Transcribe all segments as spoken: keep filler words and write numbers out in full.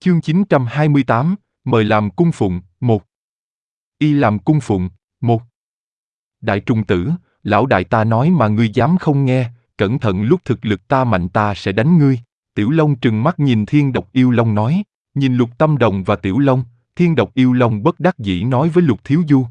Chương chín trăm hai mươi tám, mời làm cung phụng, một. Y làm cung phụng, một. Đại trung tử, lão đại ta nói mà ngươi dám không nghe, cẩn thận lúc thực lực ta mạnh ta sẽ đánh ngươi. Tiểu Long trừng mắt nhìn Thiên Độc Yêu Long nói, nhìn Lục Tâm Đồng và Tiểu Long, Thiên Độc Yêu Long bất đắc dĩ nói với Lục Thiếu Du.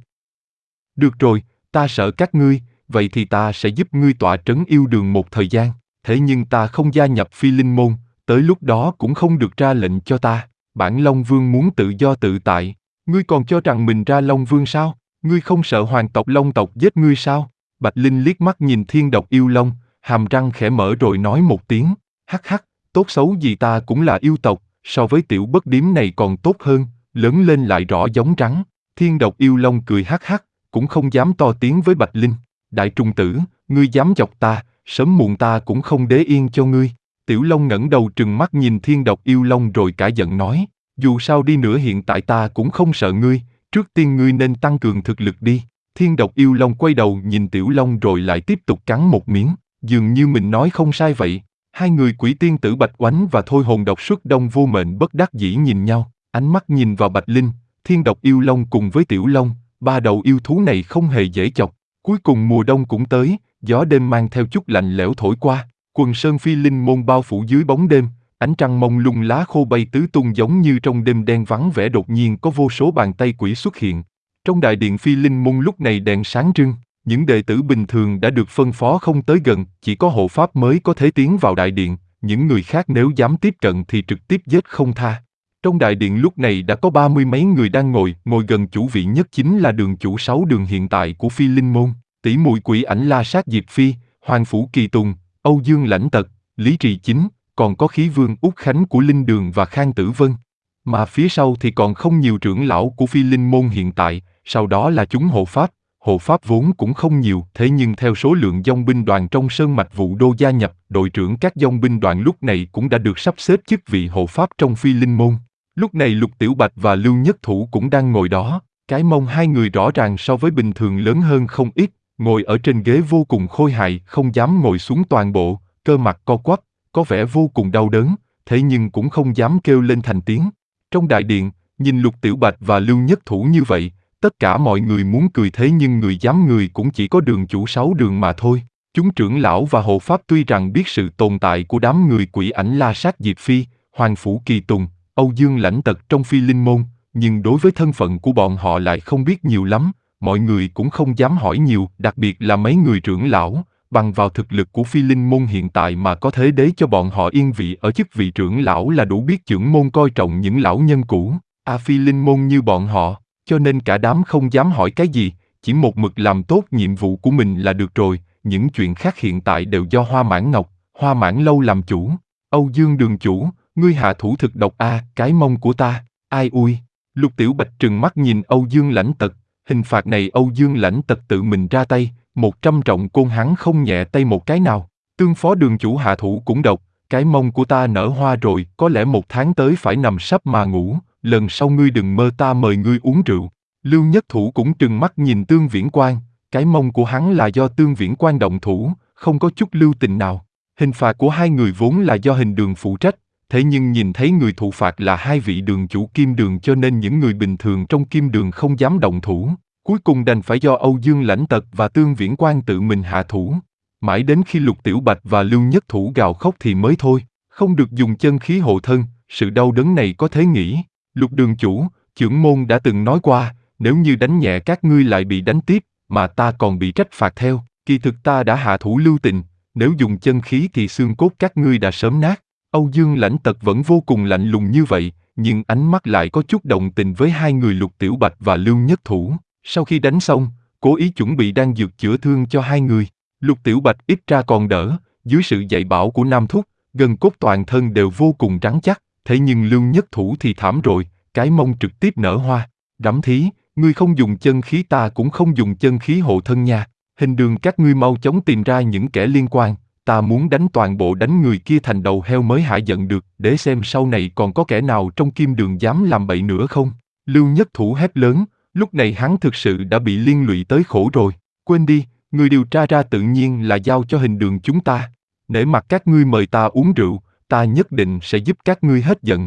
Được rồi, ta sợ các ngươi, vậy thì ta sẽ giúp ngươi tọa trấn yêu đường một thời gian, thế nhưng ta không gia nhập Phi Linh Môn, tới lúc đó cũng không được ra lệnh cho ta. Bản Long Vương muốn tự do tự tại, ngươi còn cho rằng mình ra Long Vương sao? Ngươi không sợ hoàng tộc Long tộc giết ngươi sao? Bạch Linh liếc mắt nhìn Thiên Độc Yêu Long, hàm răng khẽ mở rồi nói một tiếng, hắc hắc, tốt xấu gì ta cũng là yêu tộc, so với tiểu bất điếm này còn tốt hơn, lớn lên lại rõ giống rắn. Thiên Độc Yêu Long cười hắc hắc, cũng không dám to tiếng với Bạch Linh. Đại trung tử, ngươi dám chọc ta, sớm muộn ta cũng không để yên cho ngươi. Tiểu Long ngẩng đầu trừng mắt nhìn Thiên Độc Yêu Long rồi cả giận nói, dù sao đi nữa hiện tại ta cũng không sợ ngươi, trước tiên ngươi nên tăng cường thực lực đi. Thiên Độc Yêu Long quay đầu nhìn Tiểu Long rồi lại tiếp tục cắn một miếng, dường như mình nói không sai vậy. Hai người Quỷ Tiên Tử Bạch Oánh và Thôi Hồn Độc Xuất Đông Vô Mệnh bất đắc dĩ nhìn nhau, ánh mắt nhìn vào Bạch Linh, Thiên Độc Yêu Long cùng với Tiểu Long, ba đầu yêu thú này không hề dễ chọc. Cuối cùng mùa đông cũng tới, gió đêm mang theo chút lạnh lẽo thổi qua, quần sơn Phi Linh Môn bao phủ dưới bóng đêm, ánh trăng mông lung lá khô bay tứ tung giống như trong đêm đen vắng vẻ đột nhiên có vô số bàn tay quỷ xuất hiện. Trong đại điện Phi Linh Môn lúc này đèn sáng trưng, những đệ tử bình thường đã được phân phó không tới gần, chỉ có hộ pháp mới có thể tiến vào đại điện, những người khác nếu dám tiếp cận thì trực tiếp giết không tha. Trong đại điện lúc này đã có ba mươi mấy người đang ngồi, ngồi gần chủ vị nhất chính là đường chủ sáu đường hiện tại của Phi Linh Môn, tỷ muội Quỷ Ảnh La Sát Diệp Phi, Hoàng Phủ Kỳ Tùng, Âu Dương Lãnh Tật, Lý Trì Chính, còn có Khí Vương Út Khánh của Linh Đường và Khang Tử Vân. Mà phía sau thì còn không nhiều trưởng lão của Phi Linh Môn hiện tại, sau đó là chúng hộ pháp. Hộ pháp vốn cũng không nhiều, thế nhưng theo số lượng dòng binh đoàn trong Sơn Mạch Vũ Đô gia nhập, đội trưởng các dòng binh đoàn lúc này cũng đã được sắp xếp chức vị hộ pháp trong Phi Linh Môn. Lúc này Lục Tiểu Bạch và Lưu Nhất Thủ cũng đang ngồi đó, cái mông hai người rõ ràng so với bình thường lớn hơn không ít, ngồi ở trên ghế vô cùng khôi hài, không dám ngồi xuống toàn bộ, cơ mặt co quắp, có vẻ vô cùng đau đớn, thế nhưng cũng không dám kêu lên thành tiếng. Trong đại điện, nhìn Lục Tiểu Bạch và Lưu Nhất Thủ như vậy, tất cả mọi người muốn cười thế nhưng người dám người cũng chỉ có đường chủ sáu đường mà thôi. Chúng trưởng lão và hộ pháp tuy rằng biết sự tồn tại của đám người Quỷ Ảnh La Sát Diệp Phi, Hoàng Phủ Kỳ Tùng, Âu Dương Lãnh Tật trong Phi Linh Môn, nhưng đối với thân phận của bọn họ lại không biết nhiều lắm, mọi người cũng không dám hỏi nhiều, đặc biệt là mấy người trưởng lão, bằng vào thực lực của Phi Linh Môn hiện tại mà có thể để cho bọn họ yên vị ở chức vị trưởng lão là đủ biết trưởng môn coi trọng những lão nhân cũ, a Phi Linh Môn như bọn họ, cho nên cả đám không dám hỏi cái gì, chỉ một mực làm tốt nhiệm vụ của mình là được rồi, những chuyện khác hiện tại đều do Hoa Mãn Ngọc, Hoa Mãn Lâu làm chủ. Âu Dương đường chủ, ngươi hạ thủ thực độc a, à, cái mông của ta, ai ui. Lục Tiểu Bạch trừng mắt nhìn Âu Dương Lãnh Tật, hình phạt này Âu Dương Lãnh Tật tự mình ra tay, một trăm trọng côn hắn không nhẹ tay một cái nào. Tương phó đường chủ hạ thủ cũng độc, cái mông của ta nở hoa rồi, có lẽ một tháng tới phải nằm sấp mà ngủ, lần sau ngươi đừng mơ ta mời ngươi uống rượu. Lưu Nhất Thủ cũng trừng mắt nhìn Tương Viễn Quan, cái mông của hắn là do Tương Viễn Quan động thủ, không có chút lưu tình nào. Hình phạt của hai người vốn là do hình đường phụ trách, thế nhưng nhìn thấy người thụ phạt là hai vị đường chủ Kim Đường cho nên những người bình thường trong Kim Đường không dám động thủ, cuối cùng đành phải do Âu Dương Lãnh Tật và Tương Viễn Quan tự mình hạ thủ. Mãi đến khi Lục Tiểu Bạch và Lưu Nhất Thủ gào khóc thì mới thôi, không được dùng chân khí hộ thân, sự đau đớn này có thể nghĩ. Lục đường chủ, trưởng môn đã từng nói qua, nếu như đánh nhẹ các ngươi lại bị đánh tiếp, mà ta còn bị trách phạt theo, kỳ thực ta đã hạ thủ lưu tình, nếu dùng chân khí thì xương cốt các ngươi đã sớm nát. Âu Dương Lãnh Tật vẫn vô cùng lạnh lùng như vậy, nhưng ánh mắt lại có chút đồng tình với hai người Lục Tiểu Bạch và Lưu Nhất Thủ. Sau khi đánh xong, cố ý chuẩn bị đang dược chữa thương cho hai người. Lục Tiểu Bạch ít ra còn đỡ, dưới sự dạy bảo của Nam Thúc, gân cốt toàn thân đều vô cùng rắn chắc, thế nhưng Lưu Nhất Thủ thì thảm rồi, cái mông trực tiếp nở hoa. Đắm thí, ngươi không dùng chân khí ta cũng không dùng chân khí hộ thân nha. Hình đường các ngươi mau chóng tìm ra những kẻ liên quan, ta muốn đánh toàn bộ đánh người kia thành đầu heo mới hả giận được, để xem sau này còn có kẻ nào trong Kim Đường dám làm bậy nữa không. Lưu Nhất Thủ hét lớn, lúc này hắn thực sự đã bị liên lụy tới khổ rồi. Quên đi, người điều tra ra tự nhiên là giao cho hình đường chúng ta. Nể mặt các ngươi mời ta uống rượu, ta nhất định sẽ giúp các ngươi hết giận.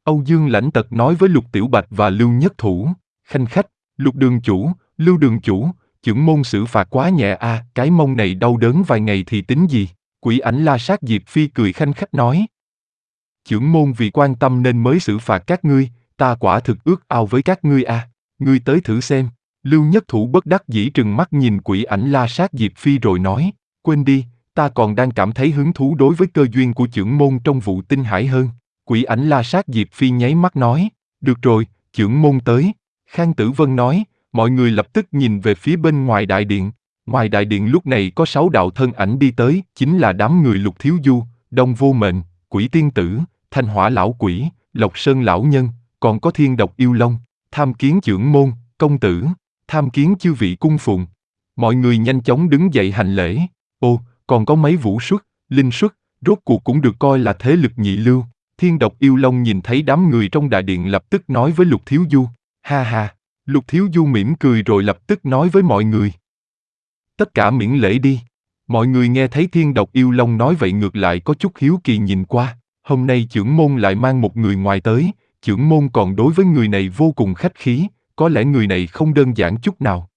Âu Dương Lãnh Tật nói với Lục Tiểu Bạch và Lưu Nhất Thủ, khanh khách, Lục đường chủ, Lưu đường chủ, chưởng môn xử phạt quá nhẹ a, à, cái mông này đau đớn vài ngày thì tính gì? Quỷ ảnh La Sát Diệp Phi cười khanh khách nói. Chưởng môn vì quan tâm nên mới xử phạt các ngươi, ta quả thực ước ao với các ngươi a, à. Ngươi tới thử xem. Lưu Nhất Thủ bất đắc dĩ trừng mắt nhìn quỷ ảnh La Sát Diệp Phi rồi nói, quên đi, ta còn đang cảm thấy hứng thú đối với cơ duyên của chưởng môn trong vụ tinh hải hơn. Quỷ ảnh La Sát Diệp Phi nháy mắt nói, được rồi, chưởng môn tới. Khang Tử Vân nói, mọi người lập tức nhìn về phía bên ngoài đại điện. Ngoài đại điện lúc này có sáu đạo thân ảnh đi tới, chính là đám người Lục Thiếu Du, Đông Vô Mệnh, Quỷ Tiên Tử, Thanh Hỏa Lão Quỷ, Lộc Sơn Lão Nhân, còn có Thiên Độc Yêu Long, tham kiến chưởng môn, công tử, tham kiến chư vị cung phụng. Mọi người nhanh chóng đứng dậy hành lễ. Ô, còn có mấy vũ xuất, linh xuất, rốt cuộc cũng được coi là thế lực nhị lưu. Thiên Độc Yêu Long nhìn thấy đám người trong đại điện lập tức nói với Lục Thiếu Du, ha ha. Lục Thiếu Du mỉm cười rồi lập tức nói với mọi người, tất cả miễn lễ đi. Mọi người nghe thấy Thiên Độc Yêu Long nói vậy ngược lại có chút hiếu kỳ nhìn qua, hôm nay chưởng môn lại mang một người ngoài tới, chưởng môn còn đối với người này vô cùng khách khí, có lẽ người này không đơn giản chút nào.